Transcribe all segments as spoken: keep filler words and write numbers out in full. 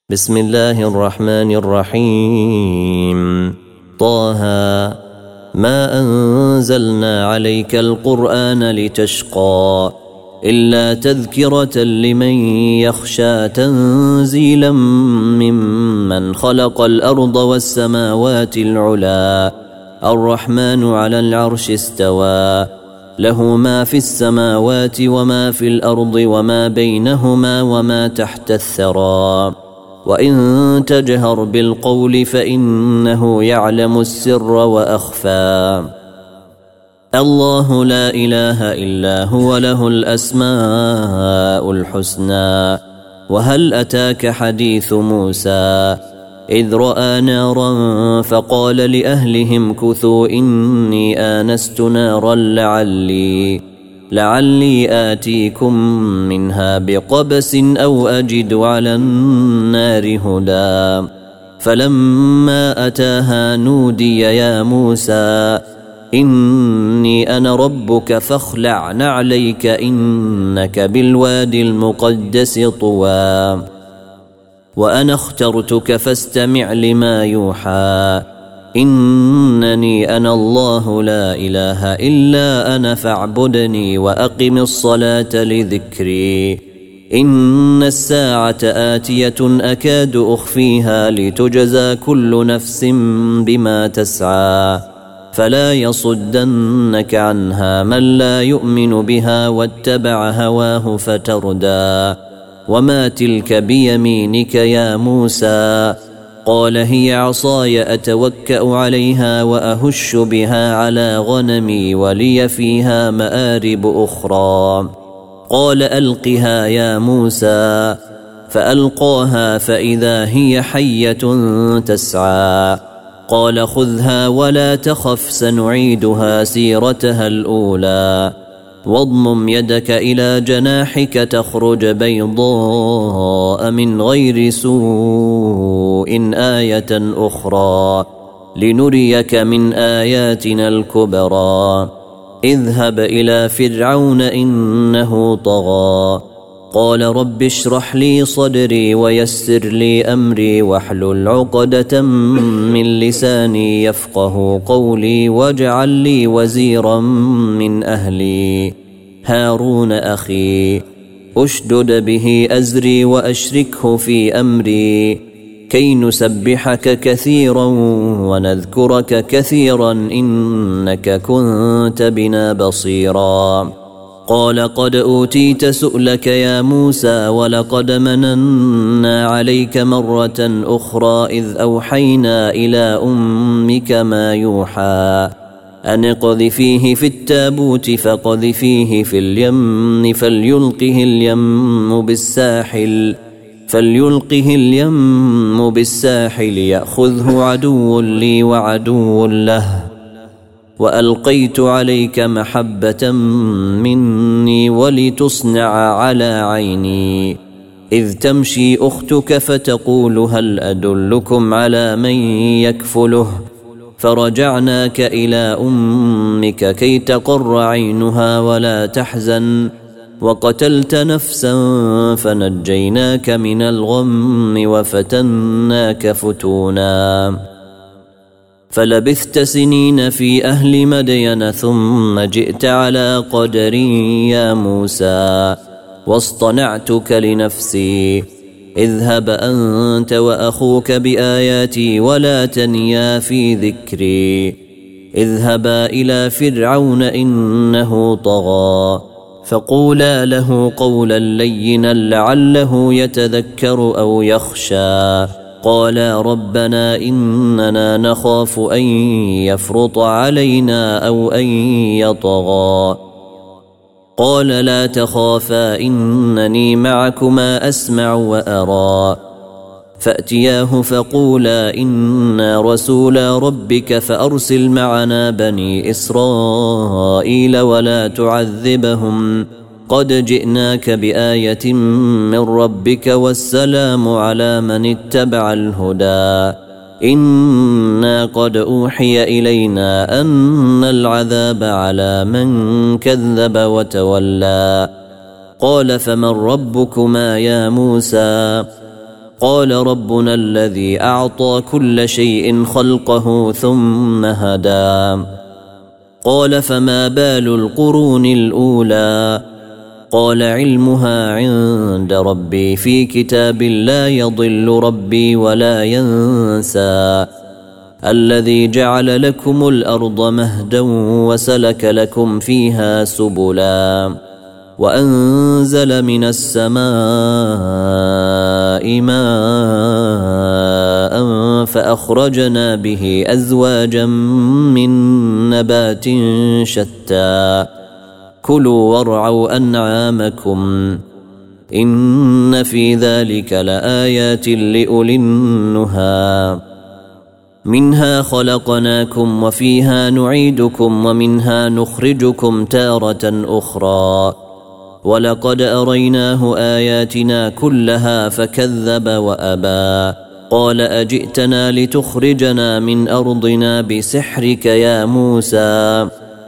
بسم الله الرحمن الرحيم. طه ما أنزلنا عليك القرآن لتشقى إلا تذكرة لمن يخشى تنزيلا ممن خلق الأرض والسماوات العلا الرحمن على العرش استوى له ما في السماوات وما في الأرض وما بينهما وما تحت الثرى وإن تجهر بالقول فإنه يعلم السر وأخفى الله لا إله إلا هو له الأسماء الحسنى وهل أتاك حديث موسى إذ رأى نارا فقال لأهلهم كثوا إني آنست نارا لعلي لعلي آتيكم منها بقبس أو أجد على النار هدى فلما أتاها نودي يا موسى إني أنا ربك فاخلع نعليك إنك بالوادي المقدس طوى وأنا اخترتك فاستمع لما يوحى إنني أنا الله لا إله إلا أنا فاعبدني وأقم الصلاة لذكري إن الساعة آتية أكاد أخفيها لتجزى كل نفس بما تسعى فلا يصدنك عنها من لا يؤمن بها واتبع هواه فتردى وما تلك بيمينك يا موسى قال هي عصاي أتوكأ عليها وأهش بها على غنمي ولي فيها مآرب أخرى قال ألقها يا موسى فألقاها فإذا هي حية تسعى قال خذها ولا تخف سنعيدها سيرتها الأولى واضمم يدك إلى جناحك تخرج بيضاء من غير سوء آية أخرى لنريك من آياتنا الكبرى اذهب إلى فرعون إنه طغى قال رب اشرح لي صدري ويسر لي أمري واحلل عقدة من لساني يفقه قولي واجعل لي وزيرا من أهلي هارون أخي أشدد به أزري وأشركه في أمري كي نسبحك كثيرا ونذكرك كثيرا إنك كنت بنا بصيرا قال قد أوتيت سؤلك يا موسى ولقد مننا عليك مرة أخرى إذ أوحينا إلى أمك ما يوحى أن اقذفيه في التابوت فقذفيه في اليم فليلقه اليم بالساحل فليلقه اليم بالساحل يأخذه عدو لي وعدو له وألقيت عليك محبة مني ولتصنع على عيني إذ تمشي أختك فتقول هل أدلكم على من يكفله فرجعناك إلى أمك كي تقر عينها ولا تحزن وقتلت نفسا فنجيناك من الغم وفتناك فتونا فلبثت سنين في أهل مدين ثم جئت على قدري يا موسى واصطنعتك لنفسي اذهب أنت وأخوك بآياتي ولا تنيا في ذكري اذهبا إلى فرعون إنه طغى فقولا له قولا لينا لعله يتذكر أو يخشى قالا ربنا إننا نخاف أن يفرط علينا أو أن يطغى قال لا تخافا إنني معكما أسمع وأرى فأتياه فقولا إنا رسولا ربك فأرسل معنا بني إسرائيل ولا تعذبهم قد جئناك بآية من ربك والسلام على من اتبع الهدى إنا قد أوحي إلينا أن العذاب على من كذب وتولى قال فمن ربكما يا موسى قال ربنا الذي أعطى كل شيء خلقه ثم هدى قال فما بال القرون الأولى قال علمها عند ربي في كتاب لا يضل ربي ولا ينسى الذي جعل لكم الأرض مهدا وسلك لكم فيها سبلا وأنزل من السماء ماء فأخرجنا به أزواجا من نبات شتى كلوا وارعوا أنعامكم إن في ذلك لآيات لأولي النهى منها خلقناكم وفيها نعيدكم ومنها نخرجكم تارة أخرى ولقد أريناه آياتنا كلها فكذب وأبى قال أجئتنا لتخرجنا من أرضنا بسحرك يا موسى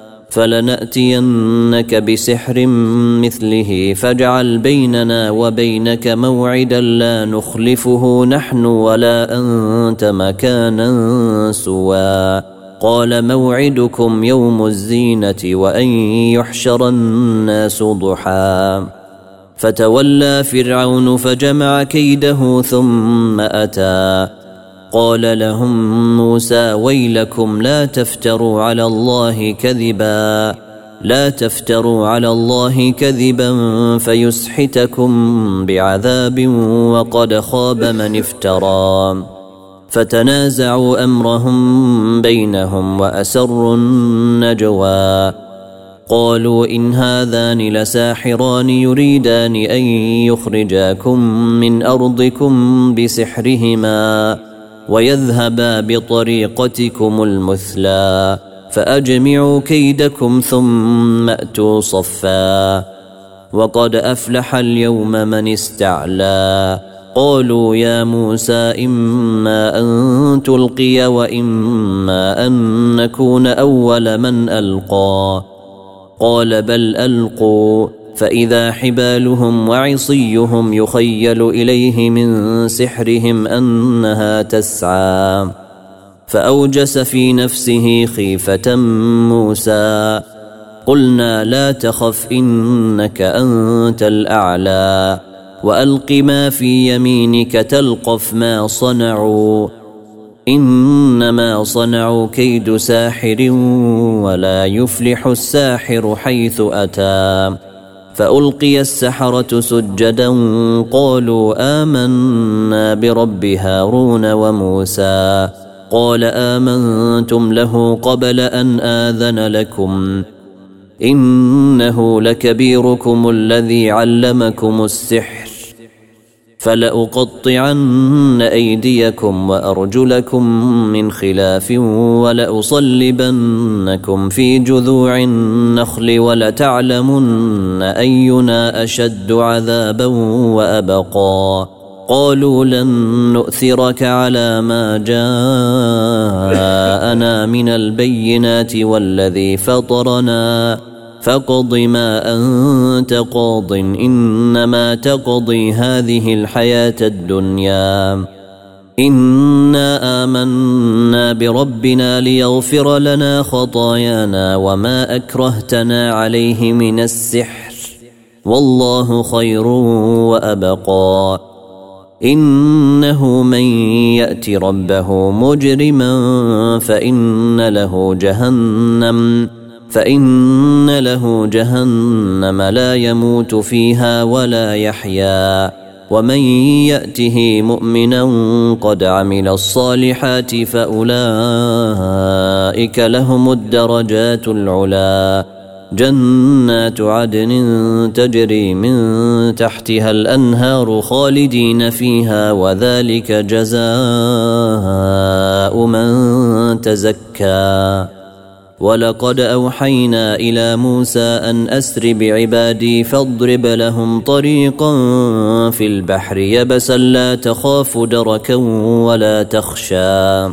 فلنأتينك بسحر مثله فاجعل بيننا وبينك موعدا لا نخلفه نحن ولا أنت مكانا سوى قال موعدكم يوم الزينة وأن يحشر الناس ضحى فتولى فرعون فجمع كيده ثم أتى قال لهم موسى ويلكم لا تفتروا على الله كذبا لا تفتروا على الله كذبا فيسحتكم بعذاب وقد خاب من افترى فتنازعوا أمرهم بينهم وأسروا النجوى قالوا إن هذان لساحران يريدان أن يخرجاكم من أرضكم بسحرهما ويذهبا بطريقتكم المثلى فأجمعوا كيدكم ثم أتوا صفا وقد أفلح اليوم من استعلى قالوا يا موسى إما أن تلقي وإما أن نكون أول من ألقى قال بل ألقوا فإذا حبالهم وعصيهم يخيل إليه من سحرهم أنها تسعى فأوجس في نفسه خيفة موسى قلنا لا تخف إنك أنت الأعلى وألق ما في يمينك تلقف ما صنعوا إنما صنعوا كيد ساحر ولا يفلح الساحر حيث أتى فألقي السحرة سجدا قالوا آمنا برب هارون وموسى قال آمنتم له قبل أن آذن لكم إنه لكبيركم الذي علمكم السحر فلأقطعن أيديكم وأرجلكم من خلاف ولأصلبنكم في جذوع النخل ولتعلمن أينا أشد عذابا وأبقى قالوا لن نؤثرك على ما جاءنا من البينات والذي فطرنا فاقض ما أنت قاض إنما تقضي هذه الحياة الدنيا إنا آمنا بربنا ليغفر لنا خطايانا وما أكرهتنا عليه من السحر والله خير وأبقى إنه من يأت ربه مجرما فإن له جهنم فإن له جهنم لا يموت فيها ولا يحيا ومن يأته مؤمنا قد عمل الصالحات فأولئك لهم الدرجات العلا جنات عدن تجري من تحتها الأنهار خالدين فيها وذلك جزاء من تزكى ولقد أوحينا إلى موسى أن أسر بعبادي فاضرب لهم طريقا في البحر يبسا لا تخاف دركا ولا تخشى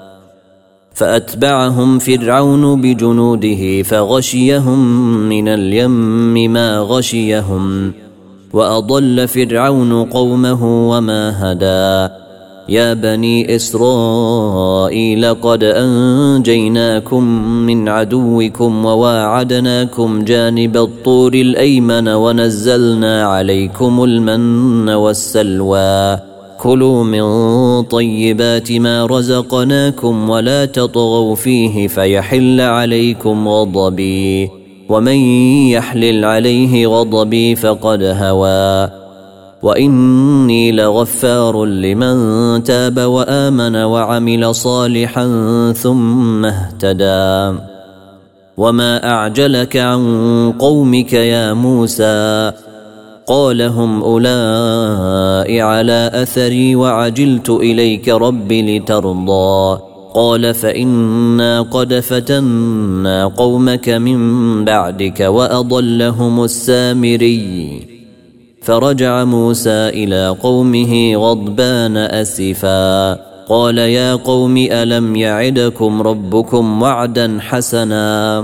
فأتبعهم فرعون بجنوده فغشيهم من اليم ما غشيهم وأضل فرعون قومه وما هدى يا بني إسرائيل قد أنجيناكم من عدوكم وواعدناكم جانب الطور الأيمن ونزلنا عليكم المن والسلوى كلوا من طيبات ما رزقناكم ولا تطغوا فيه فيحل عليكم غضبي ومن يحلل عليه غضبي فقد هوى وإني لغفار لمن تاب وآمن وعمل صالحا ثم اهتدى وما أعجلك عن قومك يا موسى قال هم أولئك على أثري وعجلت إليك رب لترضى قال فإنا قد فتنا قومك من بعدك وأضلهم السامري فرجع موسى إلى قومه غضبان أسفا قال يا قوم ألم يعدكم ربكم وعدا حسنا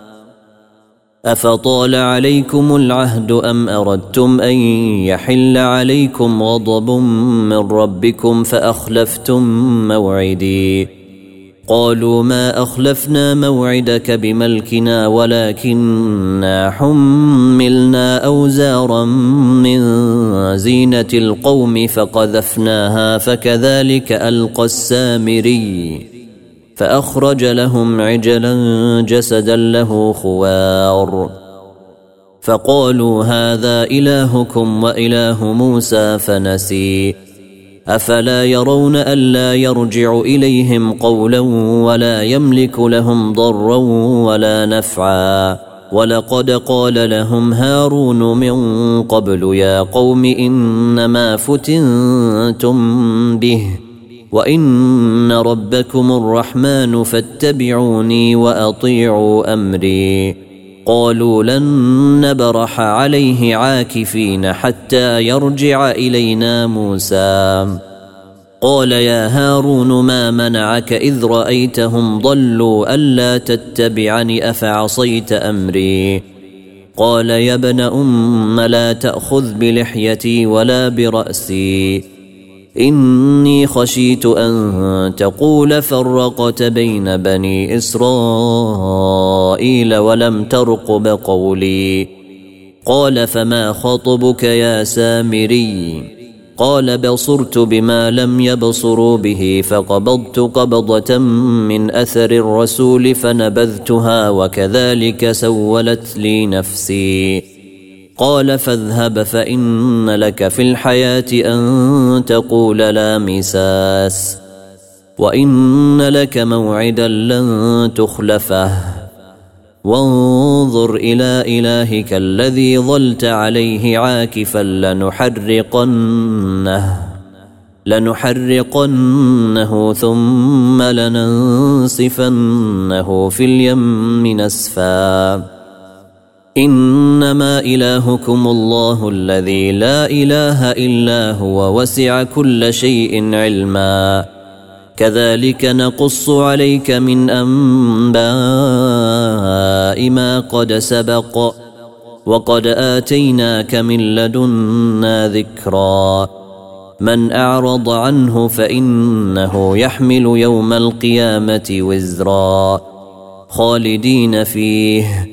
أفطال عليكم العهد أم أردتم أن يحل عليكم غضب من ربكم فأخلفتم موعدي قالوا ما أخلفنا موعدك بملكنا ولكننا حملنا أوزارا من زينة القوم فقذفناها فكذلك ألقى السامري فأخرج لهم عجلا جسدا له خوار فقالوا هذا إلهكم وإله موسى فنسي أفلا يرون ألا يرجع إليهم قولا ولا يملك لهم ضرا ولا نفعا ولقد قال لهم هارون من قبل يا قوم إنما فتنتم به وإن ربكم الرحمن فاتبعوني وأطيعوا أمري قالوا لن نبرح عليه عاكفين حتى يرجع إلينا موسى قال يا هارون ما منعك إذ رأيتهم ضلوا ألا تتبعني أفعصيت أمري قال يا ابن أم لا تأخذ بلحيتي ولا برأسي إني خشيت أن تقول فرقت بين بني إسرائيل ولم ترقب قولي قال فما خطبك يا سامري قال بصرت بما لم يبصروا به فقبضت قبضة من أثر الرسول فنبذتها وكذلك سولت لي نفسي قال فاذهب فإن لك في الحياة أن تقول لا مساس وإن لك موعدا لن تخلفه وانظر إلى إلهك الذي ظلت عليه عاكفا لنحرقنه لنحرقنه ثم لننسفنه في اليم نسفا إنما إلهكم الله الذي لا إله إلا هو وسع كل شيء علما كذلك نقص عليك من أنباء ما قد سبق وقد آتيناك من لدنا ذكرا من أعرض عنه فإنه يحمل يوم القيامة وزرا خالدين فيه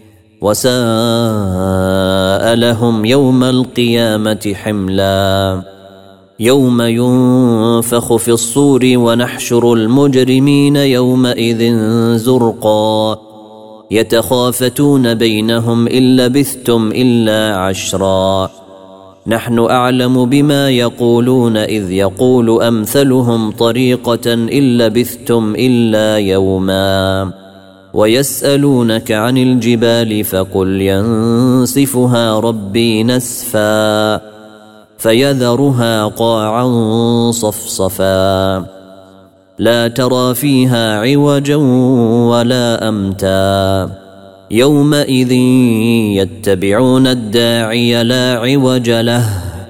وساء لهم يوم القيامة حملا يوم ينفخ في الصور ونحشر المجرمين يومئذ زرقا يتخافتون بينهم إن لبثتم إلا عشرا نحن أعلم بما يقولون إذ يقول أمثلهم طريقة إن لبثتم إلا يوما ويسألونك عن الجبال فقل ينسفها ربي نسفا فيذرها قاعا صفصفا لا ترى فيها عوجا ولا أمتا يومئذ يتبعون الداعي لا عوج له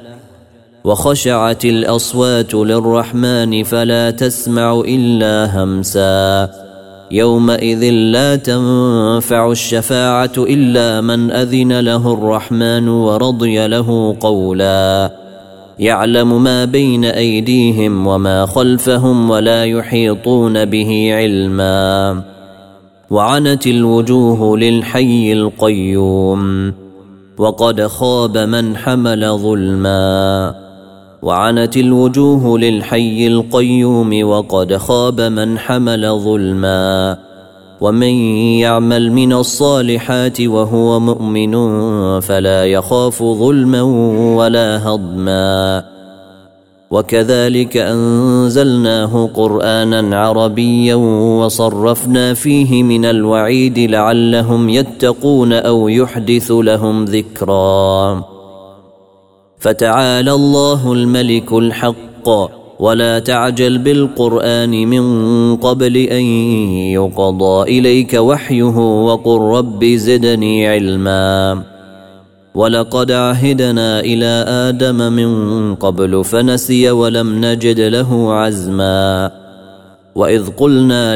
وخشعت الأصوات للرحمن فلا تسمع إلا همسا يومئذ لا تنفع الشفاعة إلا من أذن له الرحمن ورضي له قولا يعلم ما بين أيديهم وما خلفهم ولا يحيطون به علما وعنت الوجوه للحي القيوم وقد خاب من حمل ظلما وعنت الوجوه للحي القيوم وقد خاب من حمل ظلما ومن يعمل من الصالحات وهو مؤمن فلا يخاف ظلما ولا هضما وكذلك أنزلناه قرآنا عربيا وصرفنا فيه من الوعيد لعلهم يتقون أو يحدث لهم ذكرا فتعالى الله الملك الحق ولا تعجل بالقرآن من قبل أن يقضى إليك وحيه وقل رب زدني علما ولقد عهدنا إلى آدم من قبل فنسي ولم نجد له عزما وإذ قلنا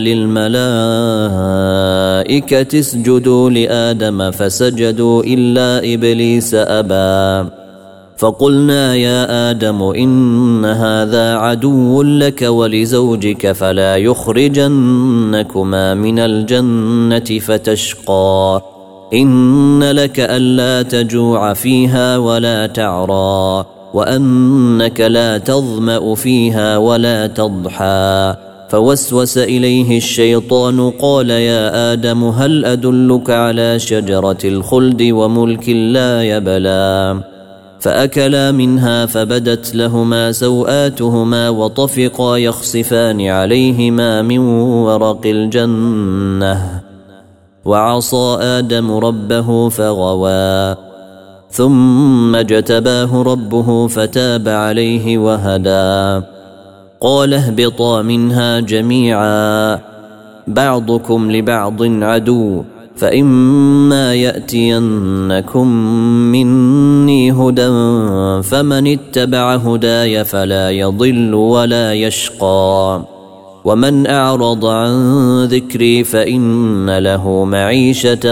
للملائكة اسجدوا لآدم فسجدوا إلا إبليس أبى فقلنا يا آدم إن هذا عدو لك ولزوجك فلا يخرجنكما من الجنة فتشقى إن لك ألا تجوع فيها ولا تعرى وأنك لا تظمأ فيها ولا تضحى فوسوس إليه الشيطان قال يا آدم هل أدلك على شجرة الخلد وملك لا يبلى فأكلا منها فبدت لهما سوآتهما وطفقا يخصفان عليهما من ورق الجنة وعصى آدم ربه فغوى ثم اجتباه ربه فتاب عليه وهدى قال اهبطا منها جميعا بعضكم لبعض عدو فإما يأتينكم مني هدى فمن اتبع هداي فلا يضل ولا يشقى ومن أعرض عن ذكري فإن له معيشة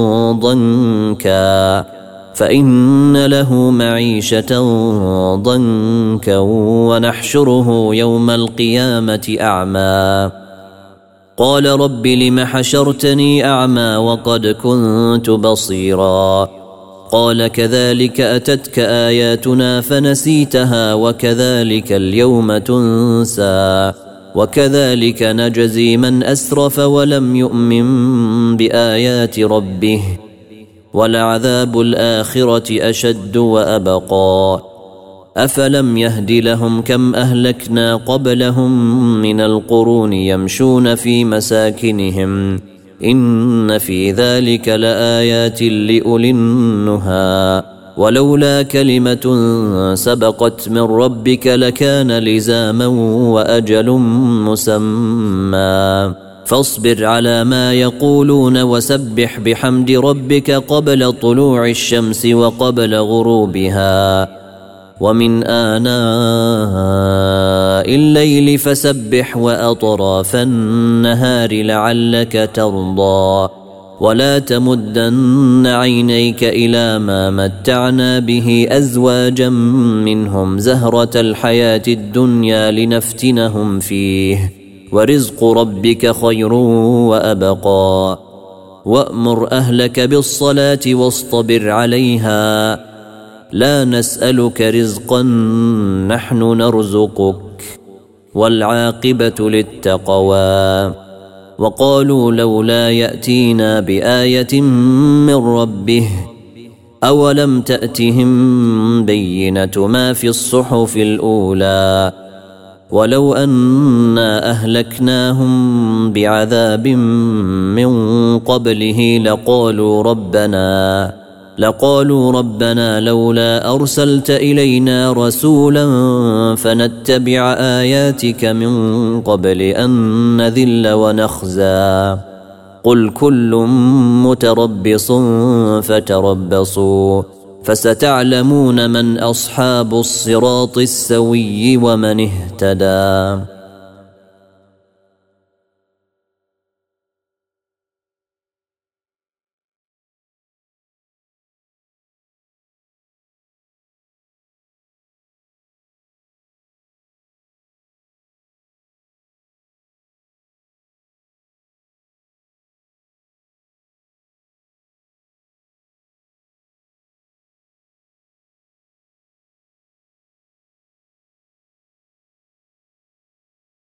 ضنكا فإن له معيشة ضنكا ونحشره يوم القيامة أعمى قال رب لم حشرتني أعمى وقد كنت بصيرا قال كذلك أتتك آياتنا فنسيتها وكذلك اليوم تنسى وكذلك نجزي من أسرف ولم يؤمن بآيات ربه ولعذاب الآخرة أشد وأبقى أفلم يهد لهم كم أهلكنا قبلهم من القرون يمشون في مساكنهم إن في ذلك لآيات لأولي النهى ولولا كلمة سبقت من ربك لكان لزاما وأجل مسمى فاصبر على ما يقولون وسبح بحمد ربك قبل طلوع الشمس وقبل غروبها ومن آناء الليل فسبح وأطراف النهار لعلك ترضى ولا تمدن عينيك إلى ما متعنا به أزواجا منهم زهرة الحياة الدنيا لنفتنهم فيه ورزق ربك خير وأبقى وأمر أهلك بالصلاة واصطبر عليها لا نسألك رزقا نحن نرزقك والعاقبة للتقوى وقالوا لولا يأتينا بآية من ربه أولم تأتهم بينة ما في الصحف الأولى ولو أنا أهلكناهم بعذاب من قبله لقالوا ربنا لقالوا ربنا لولا أرسلت إلينا رسولا فنتبع آياتك من قبل أن نذل ونخزى قل كل متربص فتربصوا فستعلمون من أصحاب الصراط السوي ومن اهتدى.